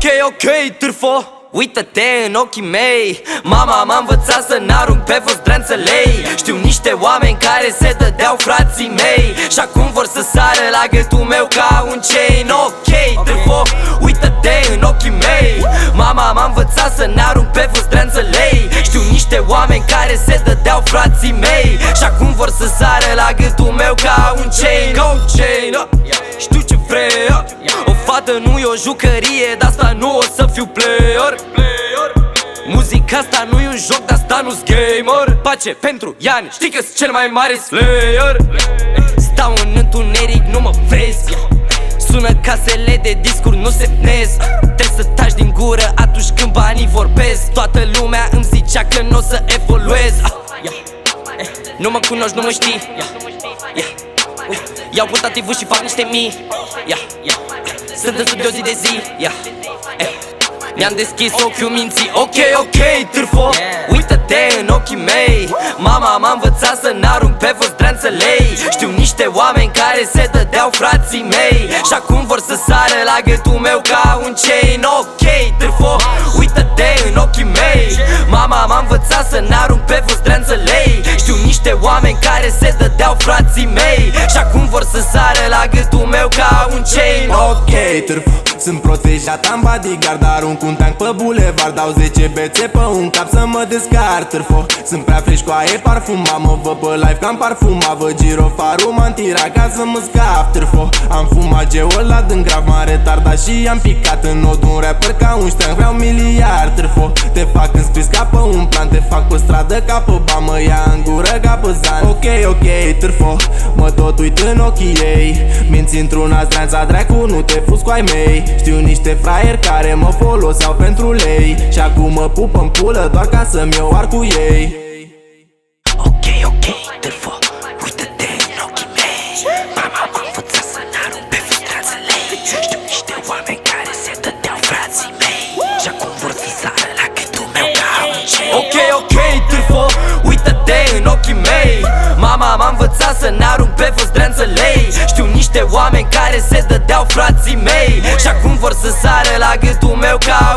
Ok, târfo, uită-te în ochii mei. Mama m-a învățat să n-arunc pe vostranțelei. Știu niște oameni care se dădeau frații mei și acum vor să sară la gâtul meu ca un chain. Ok, târfo, uită-te în ochii mei. Mama m-a învățat să n-arunc pe vostranțelei. Știu niște oameni care se dădeau frații mei și acum vor să sară la gâtul meu ca un chain. Go chain, știu ce vrei. O fată nu e o jucărie, de asta nu o să fiu player. Muzica asta nu e un joc, de asta nu-s gamer. Pace pentru Ian, știi că-s cel mai mare slayer. Stau în întuneric, nu mă vezi. Sună casele de discuri, nu semnez. Trebuie să taci din gură atunci când banii vorbesc. Toată lumea îmi zicea că n-o să evoluez. Nu mă cunoști, nu mă știi. Iau putativul și fac niște mii. Sunt în studio zi de zi. Mi-am deschis ochiul minții. Ok, târfo, uită-te în ochii mei. Mama m-a învățat să n-arunc pe vostranțelei. Știu niște oameni care se dădeau frații mei și acum vor să sară la gâtul meu ca un chain. Ok, târfo, uită-te în ochii mei. Mama m-a învățat să n-arunc pe vostranțelei. Știu niște oameni care se dădeau frații mei și acum vor să sară la gâtul meu ca un chain. Ok, târfo, sunt protejat, am bodyguard, arunc un tank pe bulevard. Dau 10 bețe pe un cap să mă descart, târfo. Sunt prea fresh cu aer parfumat, mă văd pe live cam parfumat. Văd girofarul, m-am tirat ca să mă scap, târfo. Am fumat geolat în grav, m-am retardat și am picat în nod un rapper ca un șteang. Vreau miliard, târfo. Te fac înscris ca pe un plan, te fac pe stradă ca pe bani, mă ia în gură ca pe zan. Ok, târfo, mă tot uit în ochii ei. Minți într-una zdranța dracu, nu te fuzi cu ai mei. Știu niște fraieri care mă foloseau pentru lei și acum mă pupă în pulă doar ca să-mi iau ar cu ei. Ok, târfo, uită-te în ochii mei. Mama m-a învățat să n-arunc pe vostranțelei. Știu niște oameni care se dădeau frații mei și acum vor să sară la gâtul meu ca un chain. Ok, târfo, uită-te în ochii mei. Mama m-a învățat să n-arunc pe vostranțelei. Știu niște oameni care se dădeau frații mei și acum vor să sară la gâtul meu ca